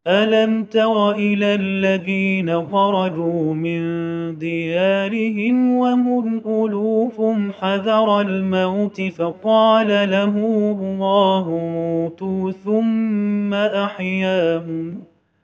ألم تر إلى الذين خرجوا من ديارهم وهم ألوف حذر الموت فقال لهم الله موتوا ثم أحياهم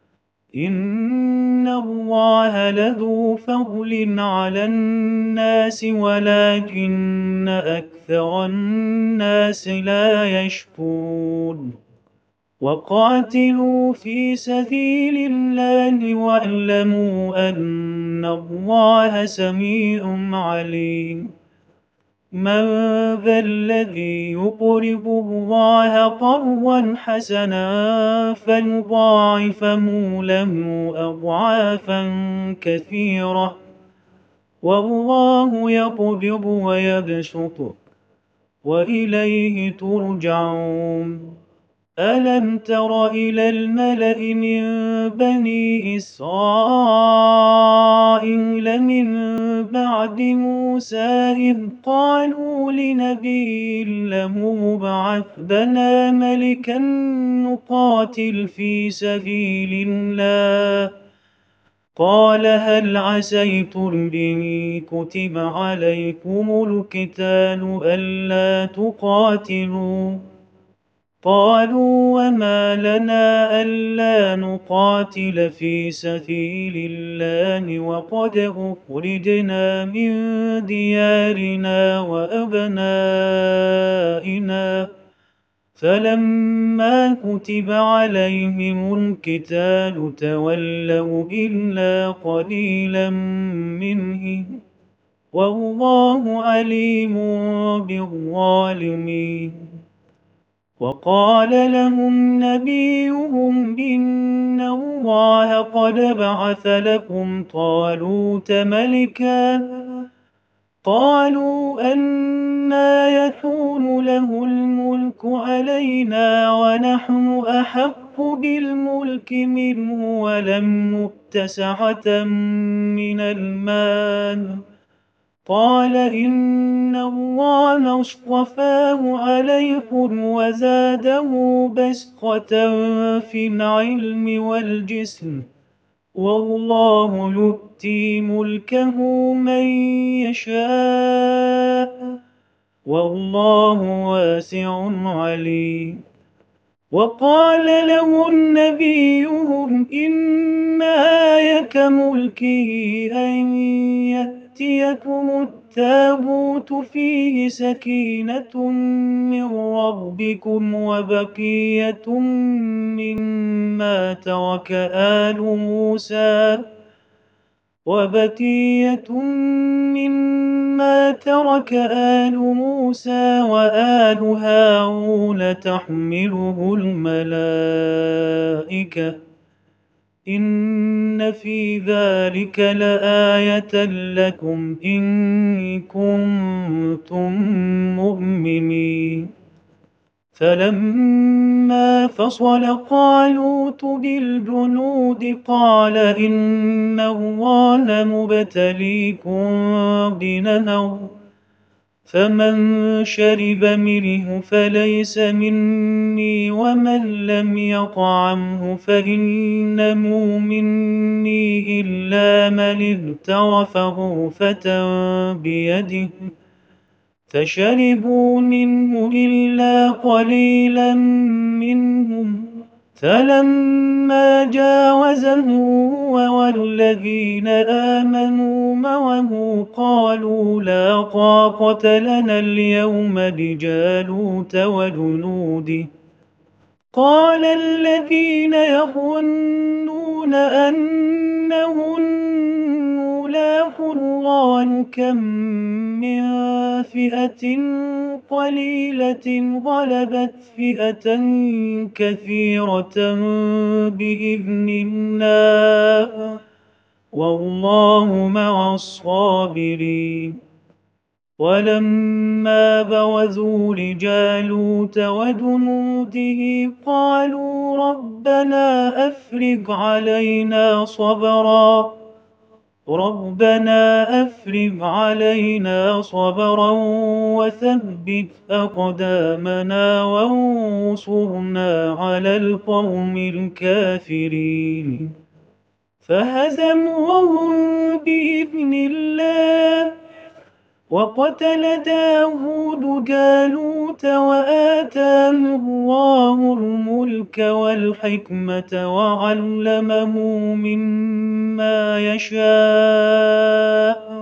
إن الله لذو فضل على الناس ولكن أكثر الناس لا يشكرون وقاتلوا في سبيل الله واعلموا أن الله سميع عليم من ذا الذي يقرض الله قرضا حسنا فيضاعفه له أضعافا كثيرة والله يقبض ويبسط وإليه ترجعون ألم تر إلى الملأ من بني إسرائيل من بعد موسى إذ قالوا لنبي له ابعث لنا ملكا نقاتل في سبيل الله قال هل عسيتم إن كتب عليكم القتال ألا تقاتلوا قالوا وما لنا ألا نقاتل في سبيل الله وقد أخرجنا من ديارنا وأبنائنا فلما كتب عليهم القتال تولوا إلا قليلا منهم والله عليم بالظالمين وقال لهم نبيهم إن الله قد بعث لكم طالوت ملكا قالوا أنى يكون له الملك علينا ونحن أحق بالملك منه ولم نؤت سعة من المال قال إن الله اصطفاه عليكم وزاده بسطة في العلم والجسم والله يؤتي ملكه من يشاء والله واسع عليم وقال لهم نبيهم إن آية ملكه أن يأتيكم التابوت فيه سكينة من ربكم وبقية مما ترك آل موسى وآل هارون تحمله الملائكة إن في ذلك لآية لكم إن كنتم مؤمنين فلما فصل طالوت بالجنود قال إن الله مبتليكم بنهر فمن شرب منه فليس مني ومن لم يطعمه فإنه مني إلا من اغترف غرفة بيده فشربوا منه إلا قليلا منهم فلما جاوزه هو والذين آمنوا معه قالوا لا طاقة لنا اليوم بجالوت وجنوده قال الذين يظنون أنهم ملاقو الله كم من فئة قليلة غلبت فئة كثيرة بإذن الله والله مع الصابرين ولما برزوا لجالوت وجنوده قالوا ربنا أفرغ علينا صبرا ربنا أفرغ علينا صبرا وثبت أقدامنا وانصرنا على القوم الكافرين. فهزموهم بإذن الله، وقتل داود جالوت وآتاه الله الملك والحكمة وعلمه مما يشاء.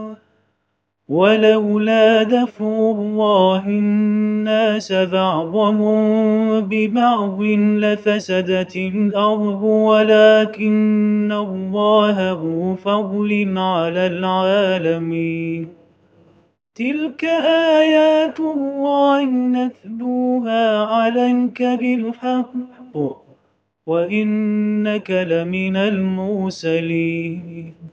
ولولا دفع الله الناس بعضهم ببعض لفسدت الأرض ولكن الله ذو فضل على العالمين. تلك آيات الله نتلوها عليك بالحق وإنك لمن المرسلين.